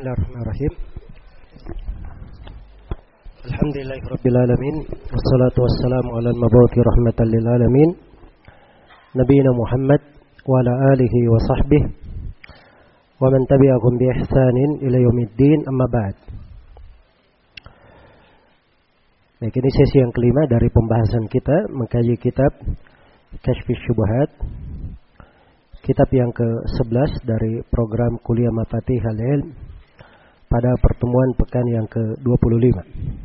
Bismillahirrahmanirrahim. Alhamdulillahirabbil alamin wassalatu wassalamu ala al-mabuthi rahmatan lil alamin nabiyina Muhammad wa ala alihi wa sahbihi wa man tabi'ahum bi ihsanin ila yaumiddin, amma ba'd. Baik, ini sesi yang kelima dari pembahasan kita mengkaji kitab Kashfus Syubhat, kitab yang ke-11 dari program Kuliah Mafatihul Ilm pada pertemuan pekan yang ke-25.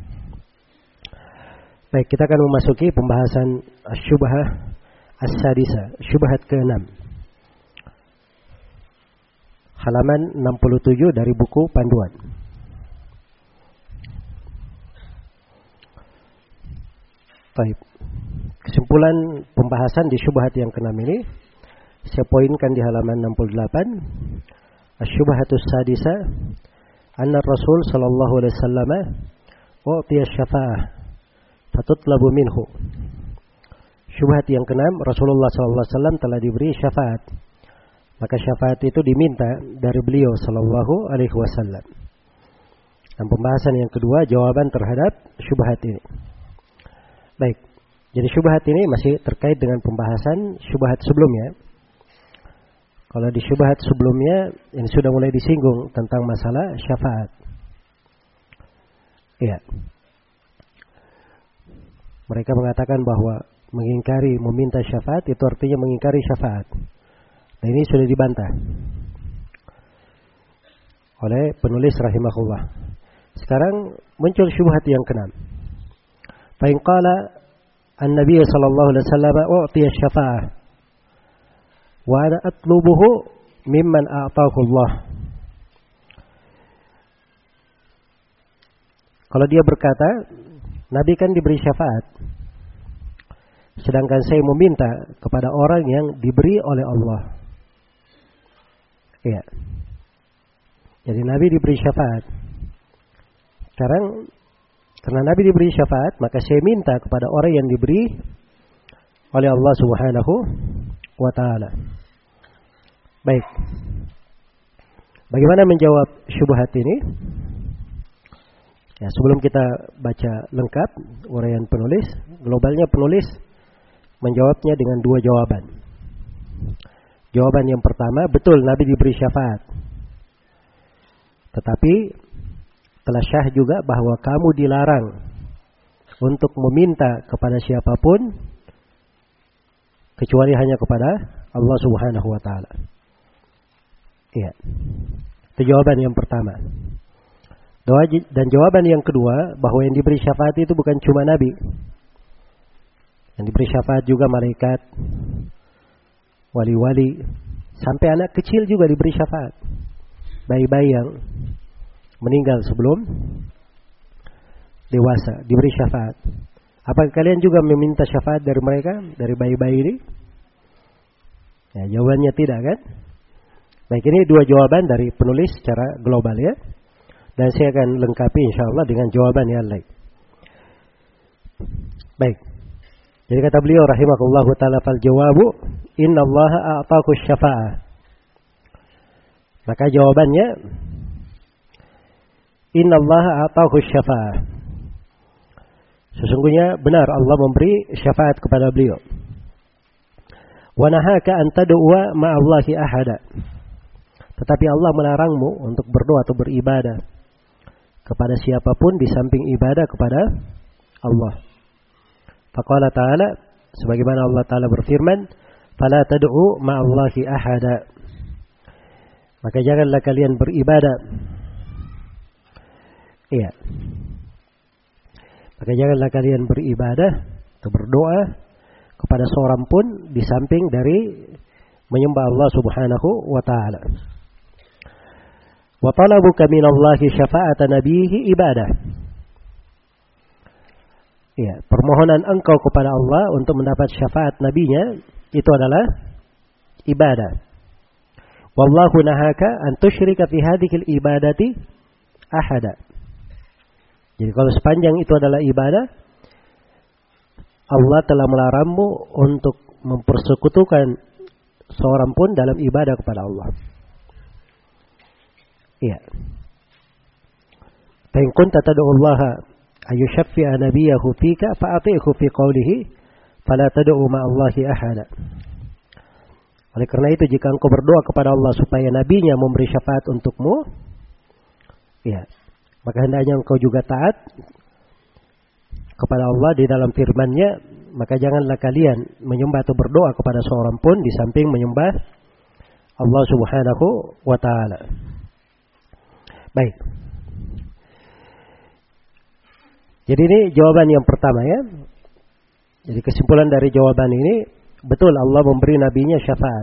Baik, kita akan memasuki pembahasan Syubhah As-Sadisah, Syubhat ke-6. Halaman 67 dari buku panduan. Baik. Kesimpulan pembahasan di syubhat yang ke-6 ini saya poinkan di halaman 68. Asy-syubhatus sadisah anna Rasul sallallahu alaihi wasallam u'tiya syafa'ah fatutlabu minhu. Syubhat yang ke-6, Rasulullah sallallahu alaihi wasallam telah diberi syafaat. Maka syafaat itu diminta dari beliau sallallahu alaihi wasallam. Dan pembahasan yang kedua, jawaban terhadap syubhat ini. Baik. Jadi syubhat ini masih terkait dengan pembahasan syubhat sebelumnya. Kalau di syubhat sebelumnya ini sudah mulai disinggung tentang masalah syafaat. Iya. Mereka mengatakan bahwa mengingkari meminta syafaat itu artinya mengingkari syafaat. Nah, ini sudah dibantah oleh penulis rahimahullah. Sekarang muncul syubhat yang ke-6. Fa in qala an-nabiy sallallahu alaihi wasallam u'tiya syafa'ah wa ana atlubuhu mimman a'tahu Allah. Kalau dia berkata, Nabi kan diberi syafaat, sedangkan saya meminta kepada orang yang diberi oleh Allah. Iya. Jadi Nabi diberi syafaat. Sekarang karena Nabi diberi syafaat, maka saya minta kepada orang yang diberi oleh Allah Subhanahu wa ta'ala. Baik. Bagaimana menjawab syubhat ini? Ya, sebelum kita baca lengkap uraian penulis, globalnya penulis menjawabnya dengan dua jawaban. Jawaban yang pertama, betul Nabi diberi syafaat. Tetapi telah syah juga bahwa kamu dilarang untuk meminta kepada siapapun kecuali hanya kepada Allah Subhanahu wa ta'ala. Iya. Itu jawaban yang pertama. Dan jawaban yang kedua, bahwa yang diberi syafaat itu bukan cuma Nabi. Yang diberi syafaat juga malaikat, wali-wali, sampai anak kecil juga diberi syafaat. Bayi-bayi yang meninggal sebelum dewasa diberi syafaat. Apakah kalian juga meminta syafaat dari mereka, dari bayi-bayi ini? Ya, jawabannya tidak, kan? Baik, ini dua jawaban dari penulis secara global, ya. Dan saya akan lengkapi insyaallah dengan jawaban yang lain. Baik. Jadi kata beliau rahimahullahu ta'ala, fal jawabu innallaha a'taku syafa'ah. Maka jawabannya, innallaha a'taku syafa'ah. Sesungguhnya benar Allah memberi syafaat kepada beliau. Wa nahaka an tad'uwa ma'allahi ahada. Tetapi Allah melarangmu untuk berdoa atau beribadah kepada siapapun di samping ibadah kepada Allah. Faqala ta'ala, sebagaimana Allah Ta'ala berfirman, fala tad'u ma'allahi ahada. Maka janganlah kalian beribadah. Iya. Maka janganlah kalian beribadah atau berdoa kepada seorang pun di samping dari menyembah Allah Subhanahu wa ta'ala. Wa talabuka minallahi syafa'ata nabihi ibadah. Ya, permohonan engkau kepada Allah untuk mendapat syafaat nabinya itu adalah ibadah. Wallahu nahaka an tusyrika fi hadhil ibadati ahada. Jadi kalau sepanjang itu adalah ibadah, Allah telah melarangmu untuk mempersekutukan seorang pun dalam ibadah kepada Allah. Iya. Fa in kunta tad'u Allah ayushaffi'a nabiyahu fika fa'ati'hu fi qawlihi fala tad'u ma'allahi ahada. Oleh karena itu jika engkau berdoa kepada Allah supaya nabinya memberi syafaat untukmu, ya, maka hendaknya engkau juga taat kepada Allah di dalam firman-Nya, maka janganlah kalian menyembah atau berdoa kepada seorang pun di samping menyembah Allah Subhanahu wa taala. Baik. Jadi ini jawaban yang pertama ya. Jadi kesimpulan dari jawaban ini, betul Allah memberi nabinya syafaat.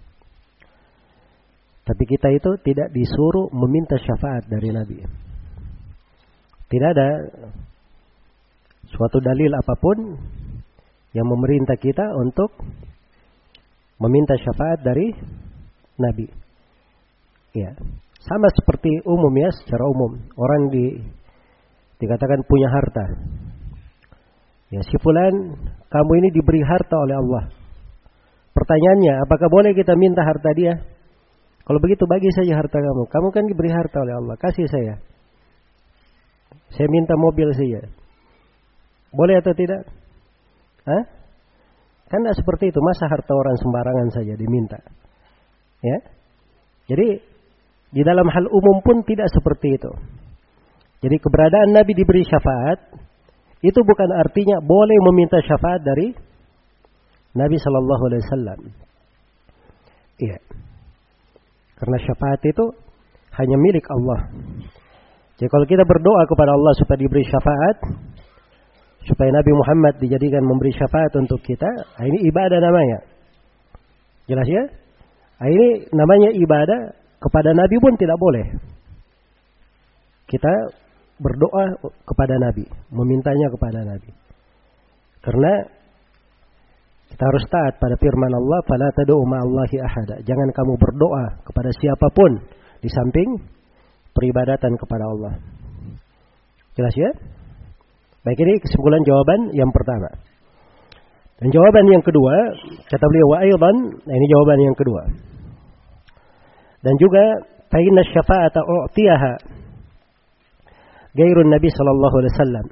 Tapi kita itu tidak disuruh meminta syafaat dari nabi. Tidak ada suatu dalil apapun yang memerintah kita untuk meminta syafaat dari nabi. Ya, sama seperti umum ya, secara umum orang dikatakan punya harta. Ya, si fulan, kamu ini diberi harta oleh Allah. Pertanyaannya, apakah boleh kita minta harta dia? Kalau begitu bagi saja harta kamu. Kamu kan diberi harta oleh Allah, kasih saya. Saya minta mobil saja. Boleh atau tidak? Hah? Kan tidak seperti itu. Masa harta orang sembarangan saja diminta? Ya. Jadi di dalam hal umum pun tidak seperti itu. Jadi keberadaan Nabi diberi syafaat itu bukan artinya boleh meminta syafaat dari Nabi Shallallahu Alaihi Wasallam. Iya. Karena syafaat itu hanya milik Allah. Jadi kalau kita berdoa kepada Allah supaya diberi syafaat, supaya Nabi Muhammad dijadikan memberi syafaat untuk kita, ini ibadah namanya. Jelas ya? Ini namanya ibadah, kepada Nabi pun tidak boleh. Kita berdoa kepada Nabi, memintanya kepada Nabi. Karena kita harus taat pada firman Allah, "Fala tad'u ma'allahi ahada." Jangan kamu berdoa kepada siapapun di samping peribadatan kepada Allah. Jelas ya? Baik, ini kesimpulan jawaban yang pertama. Dan jawaban yang kedua, kata beliau wa aidan, nah ini jawaban yang kedua. Dan juga fa inna syafa'ata u'tiyaha gairun Nabi sallallahu alaihi wasallam.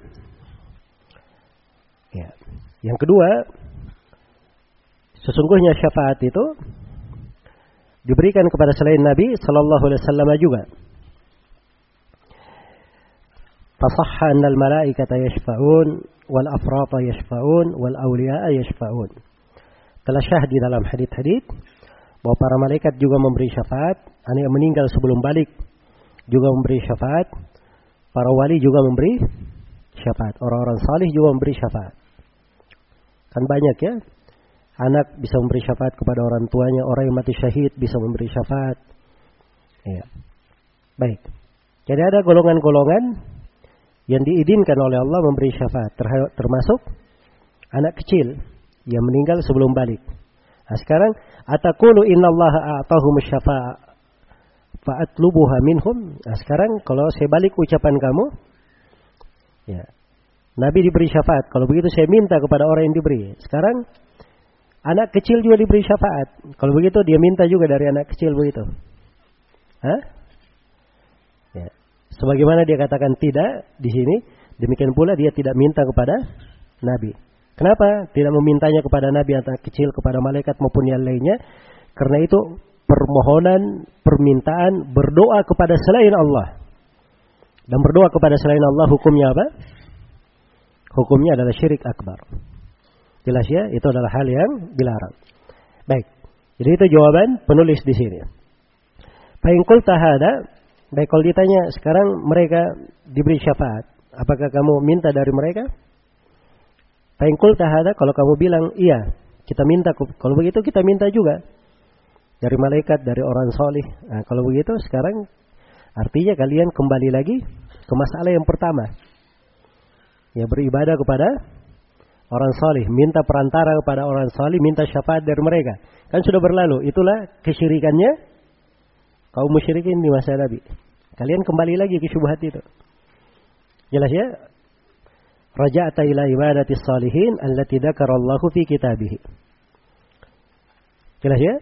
Ya. Yang kedua, sesungguhnya syafaat itu diberikan kepada selain Nabi sallallahu alaihi wasallam juga. Fasahha annal malaikata yashfa'un wal afrata yashfa'un wal awliya'a yashfa'un. Telah syah di dalam hadits-hadits bahwa para malaikat juga memberi syafaat, anak yang meninggal sebelum balik juga memberi syafaat, para wali juga memberi syafaat, orang-orang salih juga memberi syafaat. Kan banyak ya, anak bisa memberi syafaat kepada orang tuanya, orang yang mati syahid bisa memberi syafaat. Ya. Baik. Jadi ada golongan-golongan yang diizinkan oleh Allah memberi syafaat, termasuk anak kecil yang meninggal sebelum balik. Nah, sekarang ataqulu innallaha a'tahum syafa'a fa'atlubuha minhum. Nah, sekarang kalau saya balik ucapan kamu, ya, Nabi diberi syafaat. Kalau begitu saya minta kepada orang yang diberi. Sekarang anak kecil juga diberi syafaat. Kalau begitu dia minta juga dari anak kecil begitu. Hah? Ya. Sebagaimana dia katakan tidak di sini, demikian pula dia tidak minta kepada Nabi. Kenapa tidak memintanya kepada Nabi, anak kecil, kepada malaikat maupun yang lainnya? Karena itu permohonan, permintaan, berdoa kepada selain Allah. Dan berdoa kepada selain Allah hukumnya apa? Hukumnya adalah syirik akbar. Jelas ya, itu adalah hal yang dilarang. Baik, jadi itu jawaban penulis di sini. Fa in qulta hada, baik, kalau ditanya sekarang mereka diberi syafaat, apakah kamu minta dari mereka? Fa in qulta hada, kalau kamu bilang iya, kita minta, kalau begitu kita minta juga dari malaikat, dari orang salih. Nah, kalau begitu sekarang artinya kalian kembali lagi ke masalah yang pertama. Ya, beribadah kepada orang salih, minta perantara kepada orang salih, minta syafaat dari mereka. Kan sudah berlalu, itulah kesyirikannya kaum musyrikin di masa Nabi. Kalian kembali lagi ke syubhat itu. Jelas ya? Raja'ta ila ibadatis salihin allati dzakarallahu fi kitabih. Jelas ya?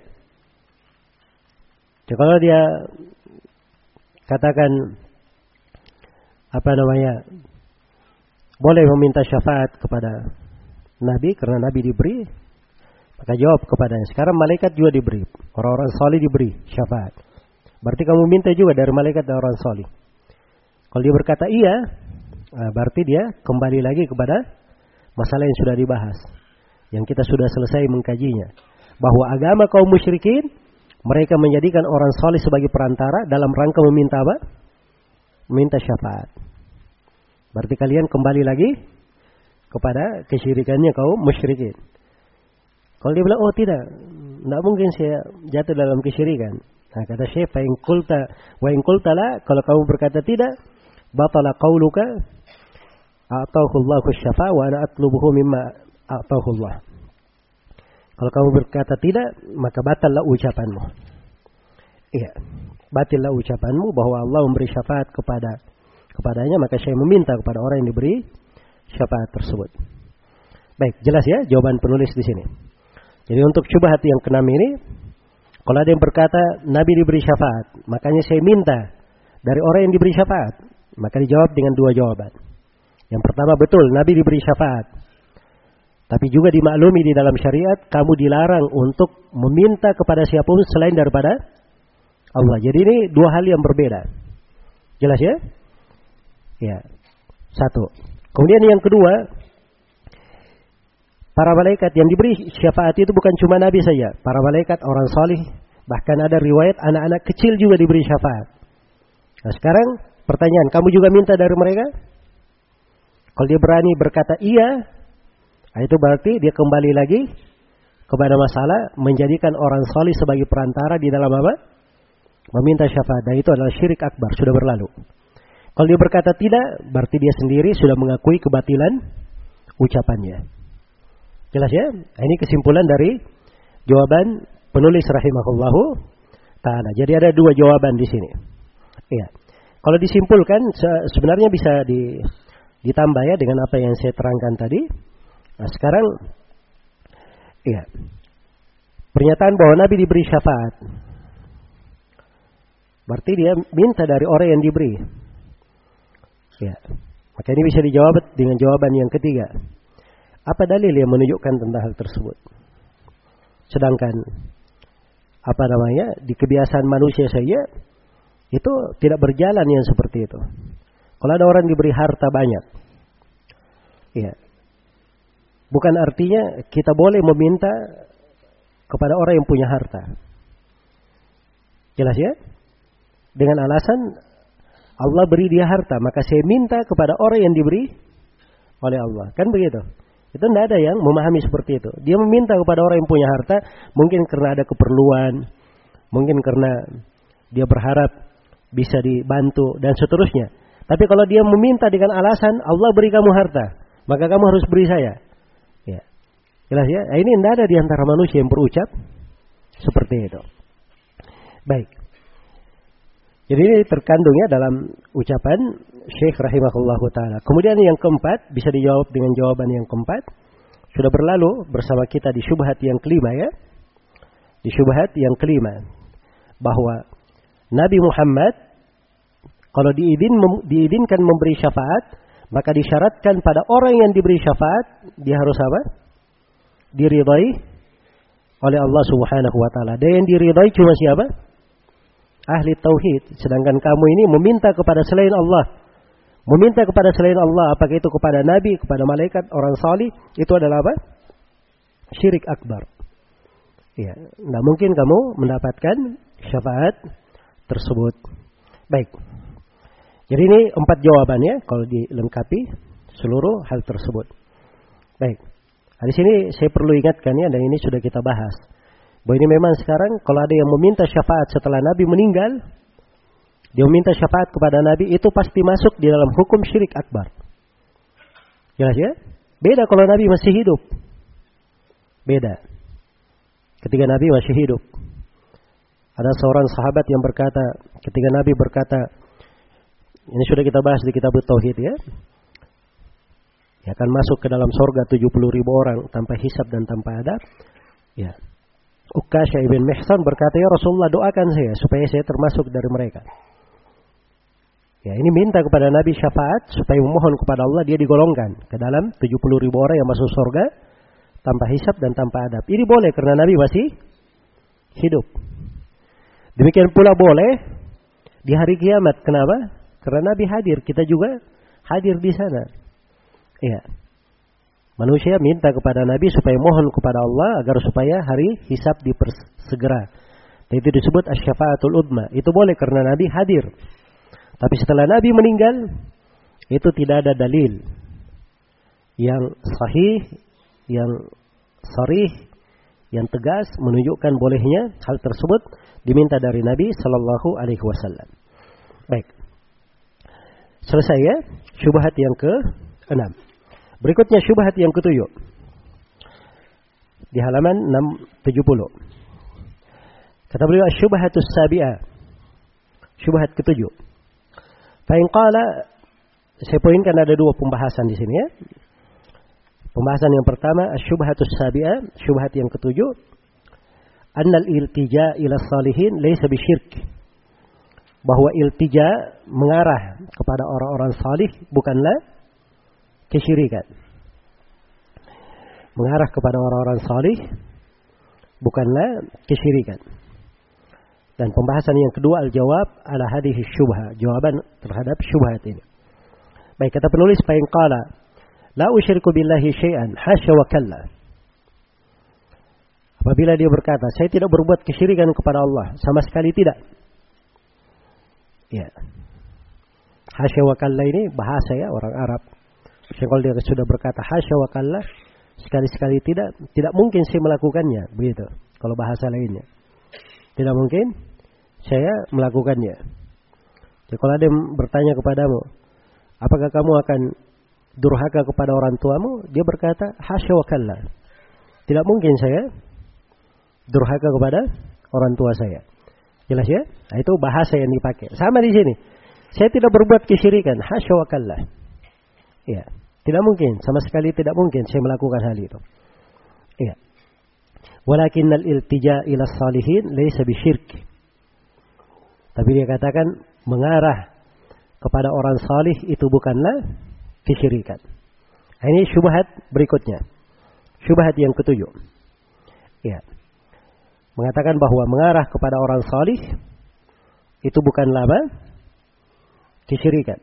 Jadi kalau dia katakan boleh meminta syafaat kepada Nabi karena Nabi diberi, maka jawab kepadanya. Sekarang malaikat juga diberi, orang-orang salih diberi syafaat. Berarti kamu minta juga dari malaikat dan orang salih. Kalau dia berkata iya, berarti dia kembali lagi kepada masalah yang sudah dibahas, yang kita sudah selesai mengkajinya, bahwa agama kaum musyrikin, mereka menjadikan orang salih sebagai perantara dalam rangka meminta apa? Meminta syafaat. Berarti kalian kembali lagi kepada kesyirikannya kaum musyrikin. Kalau dia bilang, oh tidak mungkin saya jatuh dalam kesyirikan. Nah, kata Syekh, fa in qulta la, kalau kamu berkata tidak, batala qauluka a'tahu Allahu syafa'a wa ana atlubuhu mimma a'tahu Allah. Kalau kamu berkata tidak, maka batallah ucapanmu. Iya, batallah ucapanmu bahwa Allah memberi syafaat kepadanya, maka saya meminta kepada orang yang diberi syafaat tersebut. Baik, jelas ya jawaban penulis di sini. Jadi untuk syubhat yang keenam ini, kalau ada yang berkata Nabi diberi syafaat, makanya saya minta dari orang yang diberi syafaat, maka dijawab dengan dua jawaban. Yang pertama, betul Nabi diberi syafaat, tapi juga dimaklumi di dalam syariat kamu dilarang untuk meminta kepada siapapun selain daripada Allah. Jadi ini dua hal yang berbeda. Jelas ya? Ya. Satu. Kemudian yang kedua, para malaikat yang diberi syafaat itu bukan cuma Nabi saja. Para malaikat, orang salih, bahkan ada riwayat anak-anak kecil juga diberi syafaat. Nah sekarang pertanyaan, kamu juga minta dari mereka? Kalau dia berani berkata iya, itu berarti dia kembali lagi kepada masalah menjadikan orang salih sebagai perantara di dalam apa? Meminta syafaat. Dan itu adalah syirik akbar, sudah berlalu. Kalau dia berkata tidak, berarti dia sendiri sudah mengakui kebatilan ucapannya. Jelas ya? Ini kesimpulan dari jawaban penulis rahimahullahu ta'ala. Jadi ada dua jawaban di sini. Iya. Kalau disimpulkan sebenarnya bisa ditambah ya dengan apa yang saya terangkan tadi. Nah, sekarang iya. Pernyataan bahwa Nabi diberi syafaat, berarti dia minta dari orang yang diberi. Ya. Maka ini bisa dijawab dengan jawaban yang ketiga. Apa dalil yang menunjukkan tentang hal tersebut? Sedangkan di kebiasaan manusia saja itu tidak berjalan yang seperti itu. Kalau ada orang diberi harta banyak, ya, bukan artinya kita boleh meminta kepada orang yang punya harta. Jelas ya? Dengan alasan Allah beri dia harta, maka saya minta kepada orang yang diberi oleh Allah. Kan begitu? Itu tidak ada yang memahami seperti itu. Dia meminta kepada orang yang punya harta, mungkin karena ada keperluan, mungkin karena dia berharap bisa dibantu, dan seterusnya. Tapi kalau dia meminta dengan alasan Allah beri kamu harta, maka kamu harus beri saya. Ya. Jelas ya? Nah, ini tidak ada di antara manusia yang berucap seperti itu. Baik. Jadi ini terkandungnya dalam ucapan Syekh rahimahullahu ta'ala. Kemudian yang keempat, bisa dijawab dengan jawaban yang keempat. Sudah berlalu bersama kita di syubhat yang kelima ya. Di syubhat yang kelima. Bahwa Nabi Muhammad, kalau diizinkan memberi syafaat, maka disyaratkan pada orang yang diberi syafaat, dia harus apa? Diridai oleh Allah subhanahu wa ta'ala. Dan yang diridai cuma siapa? Ahli tauhid. Sedangkan kamu ini meminta kepada selain Allah. Meminta kepada selain Allah, apakah itu kepada nabi, kepada malaikat, orang salih, itu adalah apa? Syirik akbar. Ya, tidak mungkin kamu mendapatkan syafaat tersebut. Baik. Jadi ini 4 jawabannya kalau dilengkapi seluruh hal tersebut. Baik. Nah, di sini saya perlu ingatkan ya, dan ini sudah kita bahas. Bahwa ini memang sekarang kalau ada yang meminta syafaat setelah Nabi meninggal, dia meminta syafaat kepada Nabi, itu pasti masuk di dalam hukum syirik akbar. Jelas ya? Beda kalau Nabi masih hidup. Beda. Ketika Nabi masih hidup. Ada seorang sahabat yang berkata, ketika Nabi berkata, ini sudah kita bahas di kitab Tauhid ya. Ya akan masuk ke dalam surga 70.000 orang tanpa hisab dan tanpa adab. Ya. Uqasyah ibn Mihsan berkata, ya Rasulullah doakan saya supaya saya termasuk dari mereka. Ya, ini minta kepada Nabi syafaat supaya memohon kepada Allah dia digolongkan ke dalam 70.000 orang yang masuk surga tanpa hisab dan tanpa adab. Ini boleh karena Nabi masih hidup. Demikian pula boleh di hari kiamat. Kenapa? Karena Nabi hadir, kita juga hadir di sana. Iya. Manusia minta kepada Nabi supaya mohon kepada Allah agar supaya hari hisab dipersegera. Itu disebut asy-syafaatul udma. Itu boleh karena Nabi hadir. Tapi setelah Nabi meninggal, itu tidak ada dalil yang sahih, yang sharih, yang tegas menunjukkan bolehnya hal tersebut diminta dari Nabi Sallallahu Alaihi Wasallam. Baik, selesai ya syubhat yang ke-6. Berikutnya syubhat yang ke-7 di halaman 670. Kata beliau syubhatus sabi'ah, syubhat ke-7. Fa'in qala, saya poinkan ada dua pembahasan di sini ya. Pembahasan yang pertama syubhatus sabi'ah, syubhat yang ke-7, annal iltija ila salihin laysa bisyirk. Bahwa iltija mengarah kepada orang-orang salih bukanlah kesyirikan. Mengarah kepada orang-orang salih bukanlah kesyirikan. Dan pembahasan yang kedua al-jawab ala hadhihi syubhah, jawaban terhadap syubhat ini. Baik, kata penulis fa in qala la usyriku billahi syai'an hasya wa kalla. Apabila dia berkata, saya tidak berbuat kesyirikan kepada Allah, sama sekali tidak. Ya. Hasya wa kalla ini bahasa ya orang Arab. Kalau dia sudah berkata hasya wa kalla, sekali-sekali tidak mungkin saya melakukannya, begitu. Kalau bahasa lainnya. Tidak mungkin saya melakukannya. Jadi kalau ada yang bertanya kepadamu, apakah kamu akan durhaka kepada orang tuamu? Dia berkata, hasya wa kalla. Tidak mungkin saya durhaka kepada orang tua saya. Jelas ya? Nah, itu bahasa yang dipakai. Sama di sini. Saya tidak berbuat kesyirikan. Hasya wa kalla. Ya. Tidak mungkin. Sama sekali tidak mungkin saya melakukan hal itu. Ya. Walakinnal iltija ila salihin laysa bisyirk. Tapi dia katakan mengarah kepada orang salih itu bukanlah kesyirikan. Nah, ini syubhat berikutnya. Syubhat yang ke-7. Ya. Mengatakan bahwa mengarah kepada orang salih itu bukanlah apa? Kesyirikan.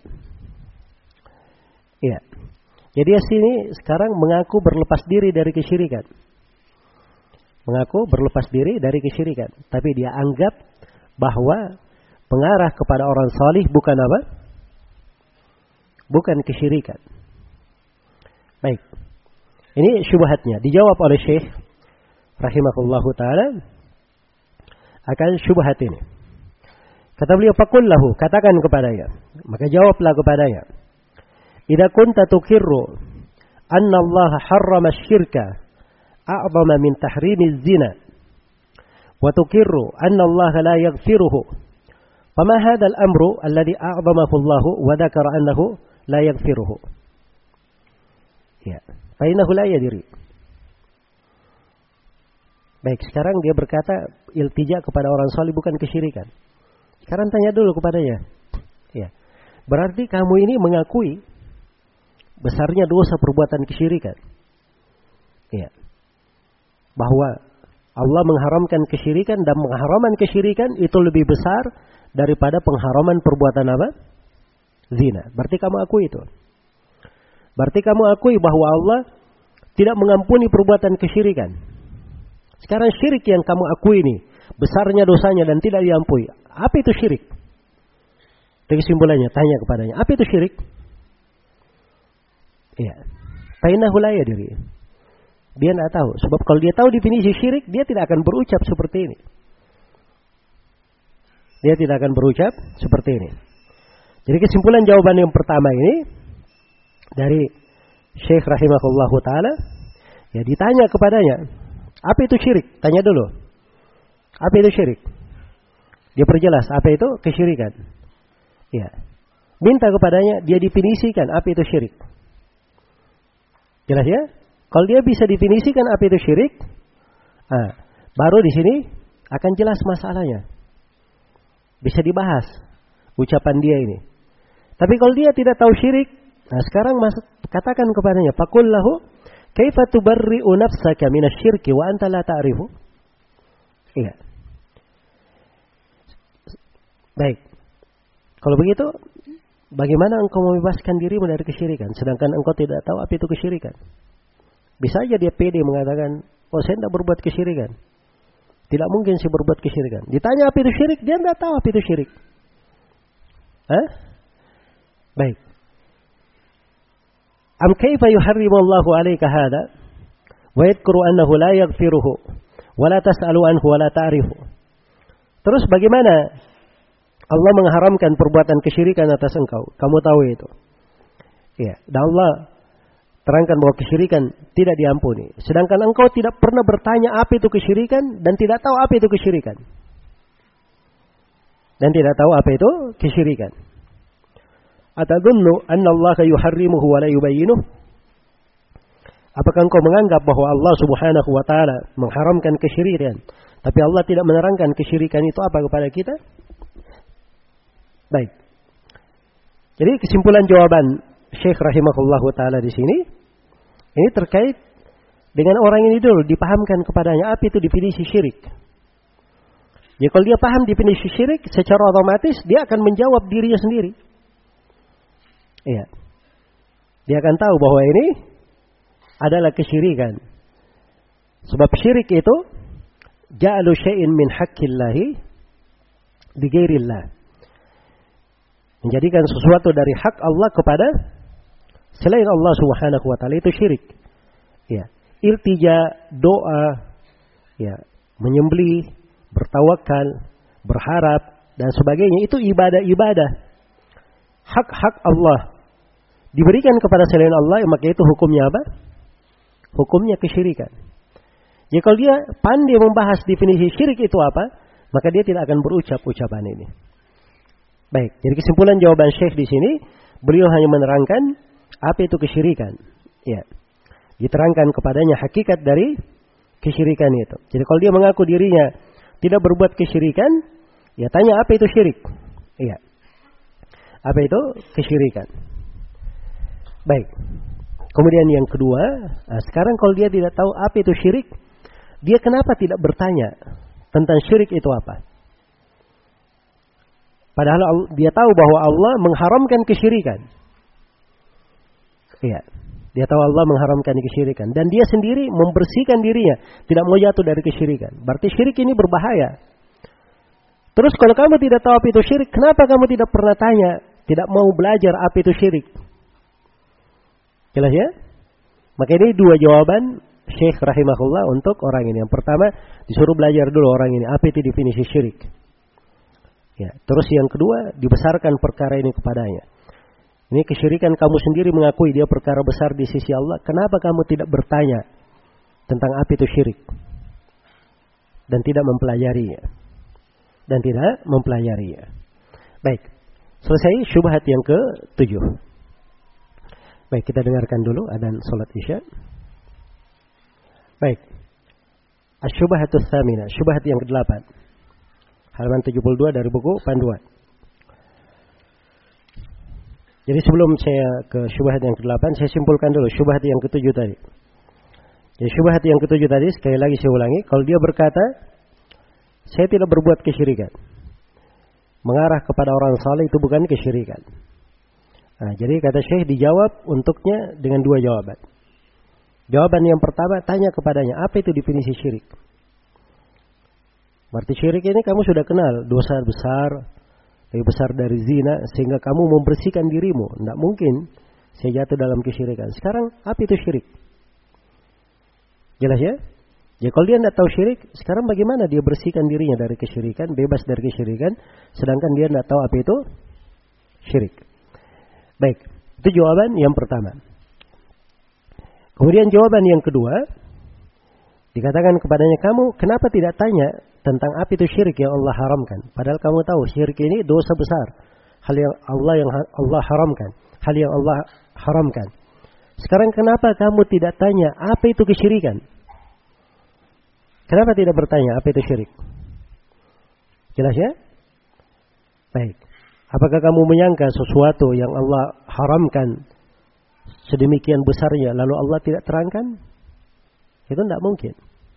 Ya. Jadi sini sekarang mengaku berlepas diri dari kesyirikan. Mengaku berlepas diri dari kesyirikan. Tapi dia anggap bahwa pengarah kepada orang salih bukan apa? Bukan kesyirikan. Baik. Ini syubhatnya. Dijawab oleh Syekh rahimahullahu ta'ala akan syubhat ini. Kata beliau, faqul lahu, katakan kepadanya. Maka jawablah kepadanya. Idza kunta tukirru anna Allah harrama asy-syirka a'zama min tahrimiz zina wa tukirru anna Allah la yaghfiruhu fama hadzal amru alladhi a'zamahu Allah wa dzakara annahu la yaghfiruhu. Ya, fa innahu la yadri. Baik, sekarang dia berkata iltija kepada orang salih bukan kesyirikan. Sekarang tanya dulu kepadanya. Ya. Berarti kamu ini mengakui besarnya dosa perbuatan kesyirikan. Ya. Bahwa Allah mengharamkan kesyirikan dan mengharaman kesyirikan itu lebih besar daripada pengharaman perbuatan apa? Zina. Berarti kamu akui itu. Berarti kamu akui bahwa Allah tidak mengampuni perbuatan kesyirikan. Sekarang syirik yang kamu akui ini besarnya dosanya dan tidak diampuni. Apa itu syirik? Dari kesimpulannya, tanya kepadanya, apa itu syirik? Iya. Fainahu la yadri. Dia tidak tahu. Sebab kalau dia tahu definisi syirik, dia tidak akan berucap seperti ini. Dia tidak akan berucap seperti ini. Jadi kesimpulan jawaban yang pertama ini dari Syekh rahimahullahu ta'ala, ya ditanya kepadanya, apa itu syirik? Tanya dulu. Apa itu syirik? Dia perjelas apa itu kesyirikan. Ya. Minta kepadanya dia definisikan apa itu syirik. Jelas ya? Kalau dia bisa definisikan apa itu syirik, baru di sini akan jelas masalahnya. Bisa dibahas ucapan dia ini. Tapi kalau dia tidak tahu syirik, nah sekarang katakan kepadanya, faqul lahu kaifa tubarri'u nafsaka minasyirki wa anta la ta'rifu? Iya. Baik. Kalau begitu, bagaimana engkau membebaskan dirimu dari kesyirikan sedangkan engkau tidak tahu apa itu kesyirikan? Bisa aja dia pede mengatakan, oh saya tidak berbuat kesyirikan. Tidak mungkin saya berbuat kesyirikan. Ditanya apa itu syirik, dia tidak tahu apa itu syirik. Hah? Baik. Am kaifa yuharrimu Allahu 'alaika hada wa yadhkuru annahu la yaghfiruhu wa la tas'alu anhu wa la ta'rifu. Terus bagaimana Allah mengharamkan perbuatan kesyirikan atas engkau? Kamu tahu itu. Ya, dan Allah terangkan bahwa kesyirikan tidak diampuni. Sedangkan engkau tidak pernah bertanya apa itu kesyirikan dan tidak tahu apa itu kesyirikan. Dan tidak tahu apa itu kesyirikan. Atadunnu anna Allah yuharrimuhu wa la yubayyinuh? Apakah engkau menganggap bahwa Allah Subhanahu wa taala mengharamkan kesyirikan, tapi Allah tidak menerangkan kesyirikan itu apa kepada kita? Baik. Jadi kesimpulan jawaban Syekh rahimahullahu taala di sini ini terkait dengan orang ini dulu dipahamkan kepadanya apa itu definisi syirik. Ya kalau dia paham definisi syirik, secara otomatis dia akan menjawab dirinya sendiri. Iya. Dia akan tahu bahwa ini adalah kesyirikan. Sebab syirik itu ja'alu syai'in min haqqillahi bi ghairillah. Menjadikan sesuatu dari hak Allah kepada selain Allah Subhanahu wa taala, itu syirik. Ya, iltija, doa, ya, menyembelih, bertawakal, berharap dan sebagainya itu ibadah-ibadah. Hak-hak Allah diberikan kepada selain Allah, maka itu hukumnya apa? Hukumnya kesyirikan. Jadi kalau dia pandai membahas definisi syirik itu apa, maka dia tidak akan berucap ucapan ini. Baik, jadi kesimpulan jawaban Syekh di sini, beliau hanya menerangkan apa itu kesyirikan. Ya. Diterangkan kepadanya hakikat dari kesyirikan itu. Jadi kalau dia mengaku dirinya tidak berbuat kesyirikan, ya tanya apa itu syirik. Iya. Apa itu kesyirikan? Baik. Kemudian yang kedua, sekarang kalau dia tidak tahu apa itu syirik, dia kenapa tidak bertanya tentang syirik itu apa? Padahal dia tahu bahwa Allah mengharamkan kesyirikan. Iya. Dia tahu Allah mengharamkan kesyirikan. Dan dia sendiri membersihkan dirinya. Tidak mau jatuh dari kesyirikan. Berarti syirik ini berbahaya. Terus kalau kamu tidak tahu apa itu syirik, kenapa kamu tidak pernah tanya? Tidak mau belajar apa itu syirik? Jelas ya? Maka ini dua jawaban Syekh rahimahullah untuk orang ini. Yang pertama, disuruh belajar dulu orang ini. Apa itu definisi syirik? Ya, terus yang kedua, dibesarkan perkara ini kepadanya. Ini kesyirikan kamu sendiri mengakui dia perkara besar di sisi Allah. Kenapa kamu tidak bertanya tentang apa itu syirik? Dan tidak mempelajarinya. Baik, selesai syubhat yang ke-7. Baik, kita dengarkan dulu adzan salat Isya. Baik. Asy-syubhatus tsamina, syubhat yang ke-8. Halaman 72 dari buku panduan. Jadi sebelum saya ke syubhat yang ke-8, saya simpulkan dulu syubhat yang ke-7 tadi. Jadi syubhat yang ke-7 tadi, sekali lagi saya ulangi, kalau dia berkata, saya tidak berbuat kesyirikan, mengarah kepada orang saleh itu bukan kesyirikan. Nah, jadi kata Syekh dijawab untuknya dengan dua jawaban. Jawaban yang pertama, tanya kepadanya, apa itu definisi syirik? Berarti syirik ini kamu sudah kenal, dosa besar, lebih besar dari zina, sehingga kamu membersihkan dirimu. Tidak mungkin saya jatuh dalam kesyirikan. Sekarang, apa itu syirik? Jelas ya? Ya kalau dia tidak tahu syirik, sekarang bagaimana dia bersihkan dirinya dari kesyirikan, bebas dari kesyirikan, sedangkan dia tidak tahu apa itu syirik. Baik, itu jawaban yang pertama. Kemudian jawaban yang kedua, dikatakan kepadanya, kamu kenapa tidak tanya tentang apa itu syirik yang Allah haramkan? Padahal kamu tahu syirik ini dosa besar, hal yang Allah haramkan, hal yang Allah haramkan. Sekarang kenapa kamu tidak tanya apa itu kesyirikan? Kenapa tidak bertanya apa itu syirik? Jelas ya? Baik. Apakah kamu menyangka sesuatu yang Allah haramkan sedemikian besarnya lalu Allah tidak terangkan? Itu tidak mungkin.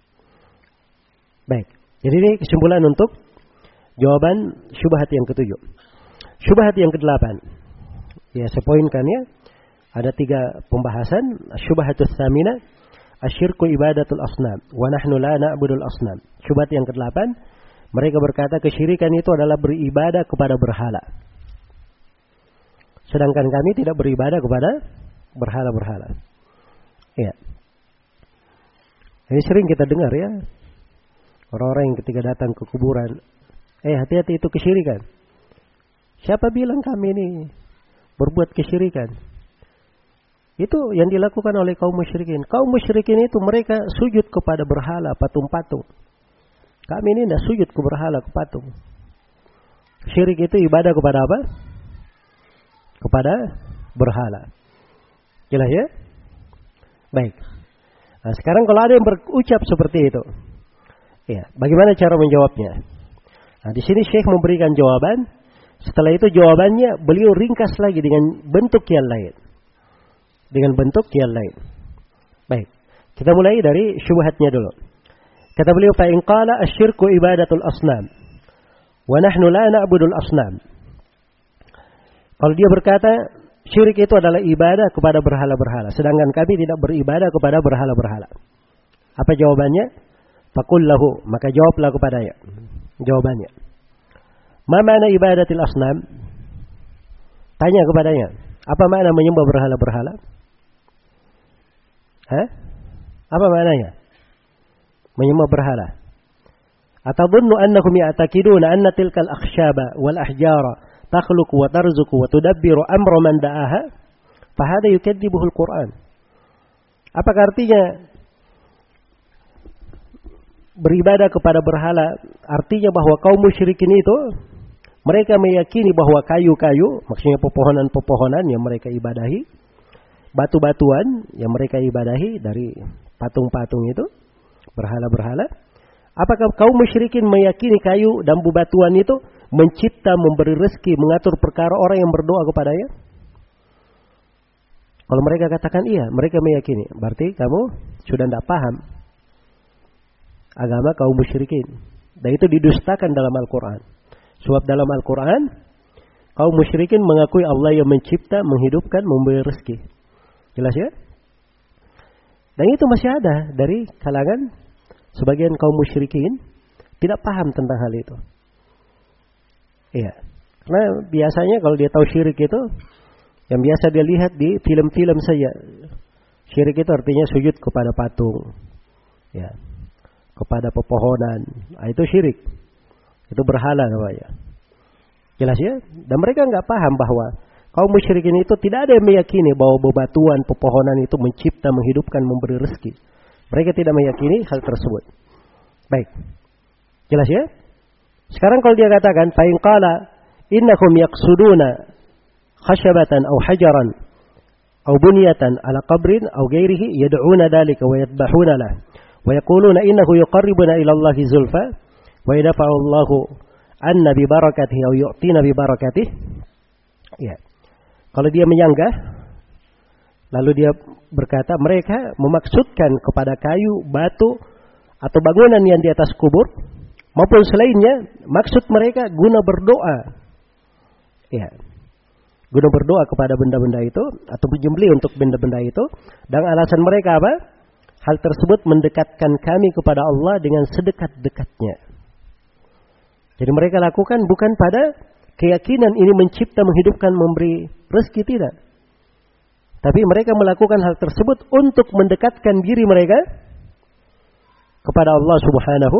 Baik. Jadi ini kesimpulan untuk jawaban syubhat yang ketujuh. Syubhat yang kedelapan. Ya, saya poinkan ya. Ada 3 pembahasan. Syubhatus tsamina, asyirku ibadatul asnam, wa nahnu la na'budul asnam. Syubhat yang kedelapan, mereka berkata kesyirikan itu adalah beribadah kepada berhala. Sedangkan kami tidak beribadah kepada berhala-berhala. Ya. Ini sering kita dengar ya. Orang-orang yang ketika datang ke kuburan, hati-hati itu kesyirikan. Siapa bilang kami ini berbuat kesyirikan? Itu yang dilakukan oleh kaum musyrikin. Kaum musyrikin itu mereka sujud kepada berhala, patung-patung. Kami ini tidak sujud ke berhala, ke patung. Syirik itu ibadah kepada apa? Kepada berhala. Jelas ya? Baik. Nah, sekarang kalau ada yang berucap seperti itu, ya, bagaimana cara menjawabnya? Nah, di sini Syekh memberikan jawaban. Setelah itu jawabannya beliau ringkas lagi dengan bentuk yang lain. Dengan bentuk yang lain. Baik. Kita mulai dari syubhatnya dulu. Kata beliau, fa in qala asyirku ibadatul asnam wa nahnu la na'budul asnam. Kalau dia berkata syirik itu adalah ibadah kepada berhala-berhala, sedangkan kami tidak beribadah kepada berhala-berhala. Apa jawabannya? Faqul lahu, maka jawablah kepadanya. Jawabannya. Ma makna ibadatil asnam? Tanya kepadanya, apa makna menyembah berhala-berhala? Apa maknanya? Menyembah berhala. Atadhunnu annahum ya'taqiduna anna tilkal akhshaba wal ahjara takhluqu wa tarzuqu wa tudabbiru amra man da'aha? Fa hadha yukadzibuhu al-Qur'an. Apakah artinya beribadah kepada berhala? Artinya bahwa kaum musyrikin itu mereka meyakini bahwa kayu-kayu, maksudnya pepohonan-pepohonan yang mereka ibadahi, batu-batuan yang mereka ibadahi dari patung-patung itu, berhala-berhala. Apakah kaum musyrikin meyakini kayu dan bebatuan itu mencipta, memberi rezeki, mengatur perkara orang yang berdoa kepadanya? Kalau mereka katakan iya, mereka meyakini. Berarti kamu sudah tidak paham agama kaum musyrikin. Dan itu didustakan dalam Al-Quran. Sebab dalam Al-Quran, kaum musyrikin mengakui Allah yang mencipta, menghidupkan, memberi rezeki. Jelas ya? Dan itu masih ada dari kalangan sebagian kaum musyrikin tidak paham tentang hal itu. Iya. Karena biasanya kalau dia tahu syirik itu, yang biasa dia lihat di film-film saja. Syirik itu artinya sujud kepada patung. Ya. Kepada pepohonan. Nah, itu syirik. Itu berhala namanya. Jelas ya? Dan mereka nggak paham bahwa kaum musyrikin itu tidak ada yang meyakini bahwa bebatuan, pepohonan itu mencipta, menghidupkan, memberi rezeki. Mereka tidak meyakini hal tersebut. Baik. Jelas ya? Sekarang kalau dia katakan, fa in qala innakum yaqsuduna khashabatan aw hajaran aw bunyatan ala qabrin aw ghairihi yad'una dhalika wa yadbahuna lah wa yaquluna innahu yuqarribuna ila Allahi zulfa wa yadfa'u Allahu anna bi barakatihi aw yu'tina bi barakatihi. Ya. Kalau dia menyanggah, lalu dia berkata mereka memaksudkan kepada kayu, batu, atau bangunan yang di atas kubur, maupun selainnya, maksud mereka guna berdoa. Ya. Guna berdoa kepada benda-benda itu, atau menyembelih untuk benda-benda itu. Dan alasan mereka apa? Hal tersebut mendekatkan kami kepada Allah dengan sedekat-dekatnya. Jadi mereka lakukan bukan pada keyakinan ini mencipta, menghidupkan, memberi rezeki, tidak. Tapi mereka melakukan hal tersebut untuk mendekatkan diri mereka kepada Allah Subhanahu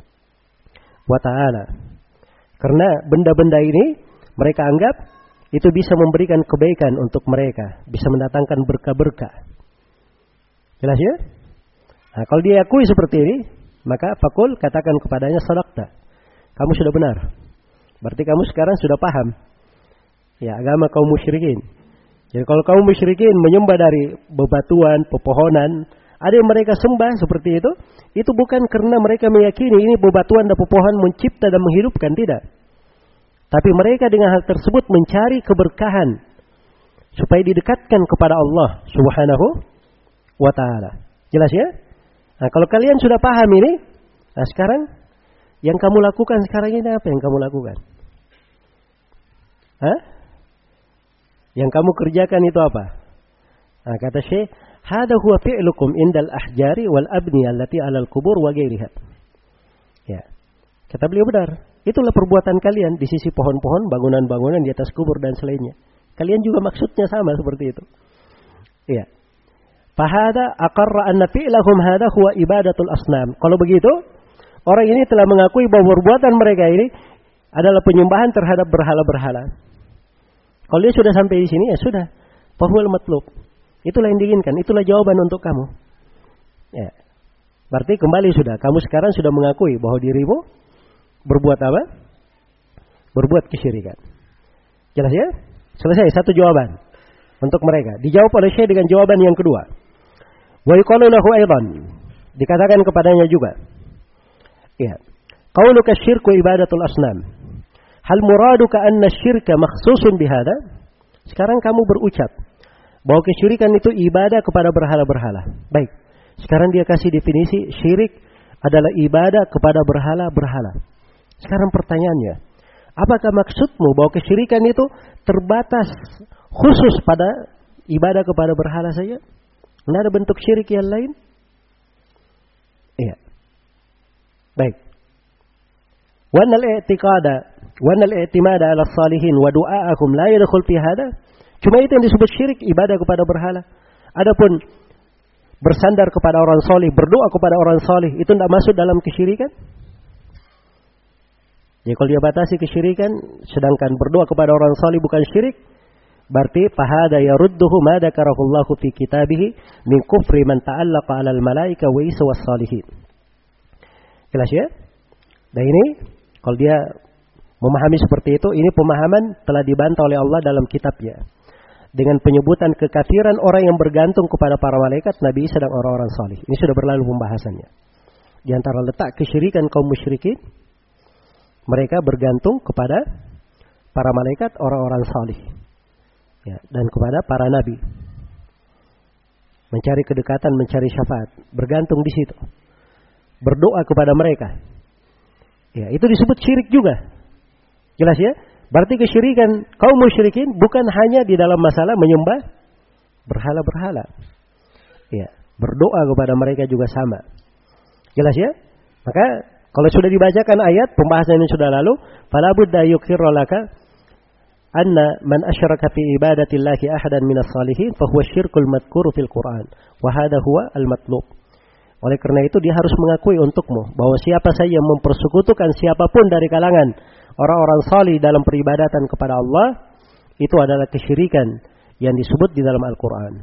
wa ta'ala. Karena benda-benda ini mereka anggap itu bisa memberikan kebaikan untuk mereka, bisa mendatangkan berkah-berkah. Jelas ya? Nah, kalau dia akui seperti ini, maka fakul katakan kepadanya sadaqta. Kamu sudah benar. Berarti kamu sekarang sudah paham ya agama kaum musyrikin. Jadi kalau kaum musyrikin menyembah dari bebatuan, pepohonan, ada yang mereka sembah seperti itu bukan karena mereka meyakini ini bebatuan dan pepohonan mencipta dan menghidupkan, tidak. Tapi mereka dengan hal tersebut mencari keberkahan supaya didekatkan kepada Allah Subhanahu wa ta'ala. Jelas ya? Nah, kalau kalian sudah paham ini, nah sekarang yang kamu lakukan sekarang ini apa yang kamu lakukan? Hah? Yang kamu kerjakan itu apa? Nah, kata Syekh, "Hada huwa fi'lukum indal ahjari wal abniyah allati 'alal qubur wa ghairiha." Ya. Kata beliau benar. Itulah perbuatan kalian di sisi pohon-pohon, bangunan-bangunan di atas kubur dan selainnya. Kalian juga maksudnya sama seperti itu. Iya. Fahada aqarra anna fi'lahum hada huwa ibadatul asnam. Kalau begitu, orang ini telah mengakui bahwa perbuatan mereka ini adalah penyembahan terhadap berhala-berhala. Kalau dia sudah sampai di sini, ya sudah. Fahuwal matlub. Itulah yang diinginkan. Itulah jawaban untuk kamu. Ya. Berarti kembali sudah. Kamu sekarang sudah mengakui bahwa dirimu berbuat apa? Berbuat kesyirikan. Jelas ya? Selesai satu jawaban untuk mereka. Dijawab oleh Syekh dengan jawaban yang kedua. Wa yuqalu lahu aidan. Dikatakan kepadanya juga. Ya. Qauluka syirku ibadatul asnam. Hal muraduka anna syirka makhsusun bihada? Sekarang kamu berucap bahwa kesyirikan itu ibadah kepada berhala-berhala. Baik. Sekarang dia kasih definisi syirik adalah ibadah kepada berhala-berhala. Sekarang pertanyaannya, apakah maksudmu bahwa kesyirikan itu terbatas khusus pada ibadah kepada berhala saja? Tidak ada bentuk syirik yang lain? Iya. Baik. Wa annal i'timada 'ala salihin wa du'a'ahum la yadkhul fi hada. Cuma itu yang disebut syirik, ibadah kepada berhala. Adapun bersandar kepada orang salih, berdoa kepada orang salih, itu tidak masuk dalam kesyirikan? Ya, kalau dia batasi kesyirikan, sedangkan berdoa kepada orang salih bukan syirik, berarti fahada yarudduhu ma dzakarahullahu fi kitabih min kufri man ta'allaqa 'alal malaika wa isa was salihin. Jelas ya? Dan ini kalau dia memahami seperti itu, ini pemahaman telah dibantah oleh Allah dalam kitabnya. Dengan penyebutan kekafiran orang yang bergantung kepada para malaikat, Nabi Isa dan orang-orang salih. Ini sudah berlalu pembahasannya. Di antara letak kesyirikan kaum musyrikin, mereka bergantung kepada para malaikat, orang-orang salih, ya, dan kepada para nabi. Mencari kedekatan, mencari syafaat, bergantung di situ. Berdoa kepada mereka. Ya, itu disebut syirik juga. Jelas ya? Berarti kesyirikan kaum musyrikin bukan hanya di dalam masalah menyembah berhala-berhala. Ya, berdoa kepada mereka juga sama. Jelas ya? Maka kalau sudah dibacakan ayat, pembahasan ini sudah lalu, fala budda yuqirra laka anna man asyraka fi ibadatillahi ahadan minas salihin fa huwa syirkul madhkur fil Qur'an wa hadha huwa al-matlub. Oleh karena itu dia harus mengakui untukmu bahwa siapa saja yang mempersekutukan siapapun dari kalangan orang-orang salih dalam peribadatan kepada Allah, itu adalah kesyirikan yang disebut di dalam Al-Qur'an.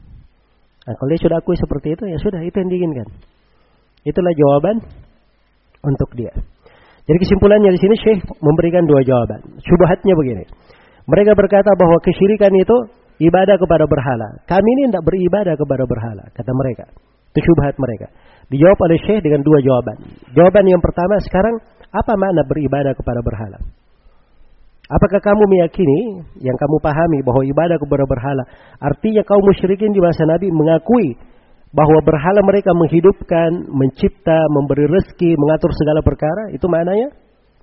Nah, kalau dia sudah akui seperti itu, ya sudah, itu yang diinginkan. Itulah jawaban untuk dia. Jadi kesimpulannya di sini Syekh memberikan dua jawaban. Syubhatnya begini. Mereka berkata bahwa kesyirikan itu ibadah kepada berhala. Kami ini tidak beribadah kepada berhala, kata mereka. Itu syubhat mereka. Dijawab oleh Syekh dengan dua jawaban. Jawaban yang pertama, sekarang apa makna beribadah kepada berhala? Apakah kamu meyakini, yang kamu pahami bahwa ibadah kepada berhala artinya kaum musyrikin di masa Nabi mengakui bahwa berhala mereka menghidupkan, mencipta, memberi rezeki, mengatur segala perkara, itu maknanya?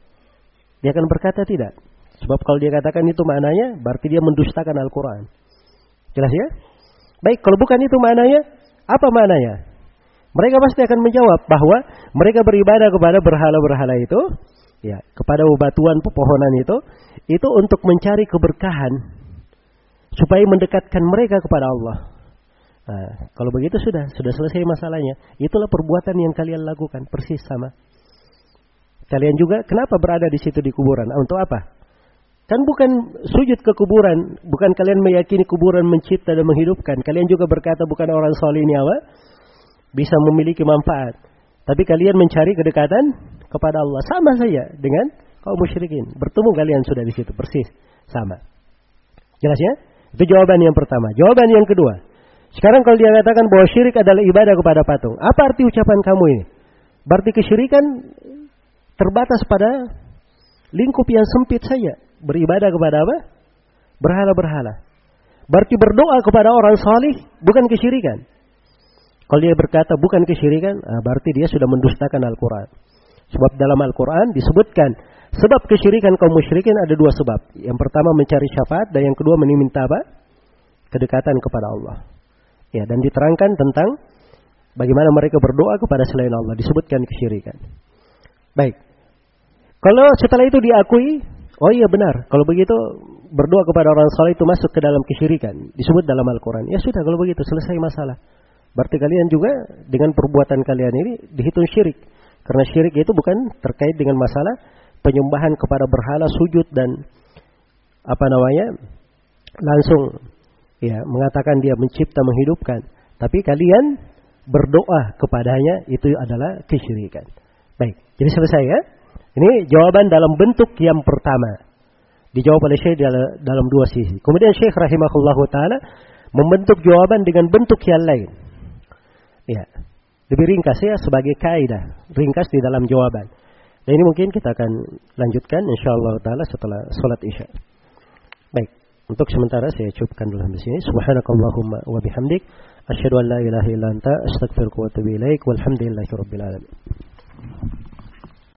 Dia akan berkata tidak. Sebab kalau dia katakan itu maknanya, berarti dia mendustakan Al-Quran. Jelas ya? Baik, kalau bukan itu maknanya, apa maknanya? Mereka pasti akan menjawab bahwa mereka beribadah kepada berhala-berhala itu, ya, kepada batuan pepohonan itu untuk mencari keberkahan, supaya mendekatkan mereka kepada Allah. Nah, kalau begitu sudah selesai masalahnya. Itulah perbuatan yang kalian lakukan, persis sama. Kalian juga kenapa berada di situ di kuburan? Untuk apa? Kan bukan sujud ke kuburan, bukan kalian meyakini kuburan mencipta dan menghidupkan. Kalian juga berkata bukan orang saleh ini apa? Bisa memiliki manfaat. Tapi kalian mencari kedekatan kepada Allah. Sama saja dengan kaum musyrikin. Bertemu kalian sudah di situ, persis sama. Jelas ya? Itu jawaban yang pertama. Jawaban yang kedua. Sekarang kalau dia katakan bahwa syirik adalah ibadah kepada patung, apa arti ucapan kamu ini? Berarti kesyirikan terbatas pada lingkup yang sempit saja. Beribadah kepada apa? Berhala-berhala. Berarti berdoa kepada orang salih bukan kesyirikan. Kalau dia berkata bukan kesyirikan, berarti dia sudah mendustakan Al-Quran. Sebab dalam Al-Quran disebutkan sebab kesyirikan kaum musyrikin ada dua sebab. Yang pertama mencari syafaat dan yang kedua meminta apa? Kedekatan kepada Allah. Ya, dan diterangkan tentang bagaimana mereka berdoa kepada selain Allah. Disebutkan kesyirikan. Baik. Kalau setelah itu diakui, oh iya benar. Kalau begitu berdoa kepada orang saleh itu masuk ke dalam kesyirikan. Disebut dalam Al-Quran. Ya sudah kalau begitu selesai masalah. Berarti kalian juga dengan perbuatan kalian ini dihitung syirik. Karena syirik itu bukan terkait dengan masalah penyembahan kepada berhala, sujud dan langsung ya mengatakan dia mencipta, menghidupkan. Tapi kalian berdoa kepadanya itu adalah kesyirikan. Baik, jadi selesai ya. Ini jawaban dalam bentuk yang pertama. Dijawab oleh Syekh dalam dua sisi. Kemudian Syekh rahimahullahu taala membentuk jawaban dengan bentuk yang lain. Ya. Lebih ringkas ya sebagai kaidah, ringkas di dalam jawaban. Dan ini mungkin kita akan lanjutkan insyaallah taala setelah salat Isya. Baik, untuk sementara saya cukupkan dulu di sini. Subhanakallahumma wa bihamdik asyhadu an la ilaha illa anta astaghfiruka wa atubu ilaik walhamdulillahirabbil alamin.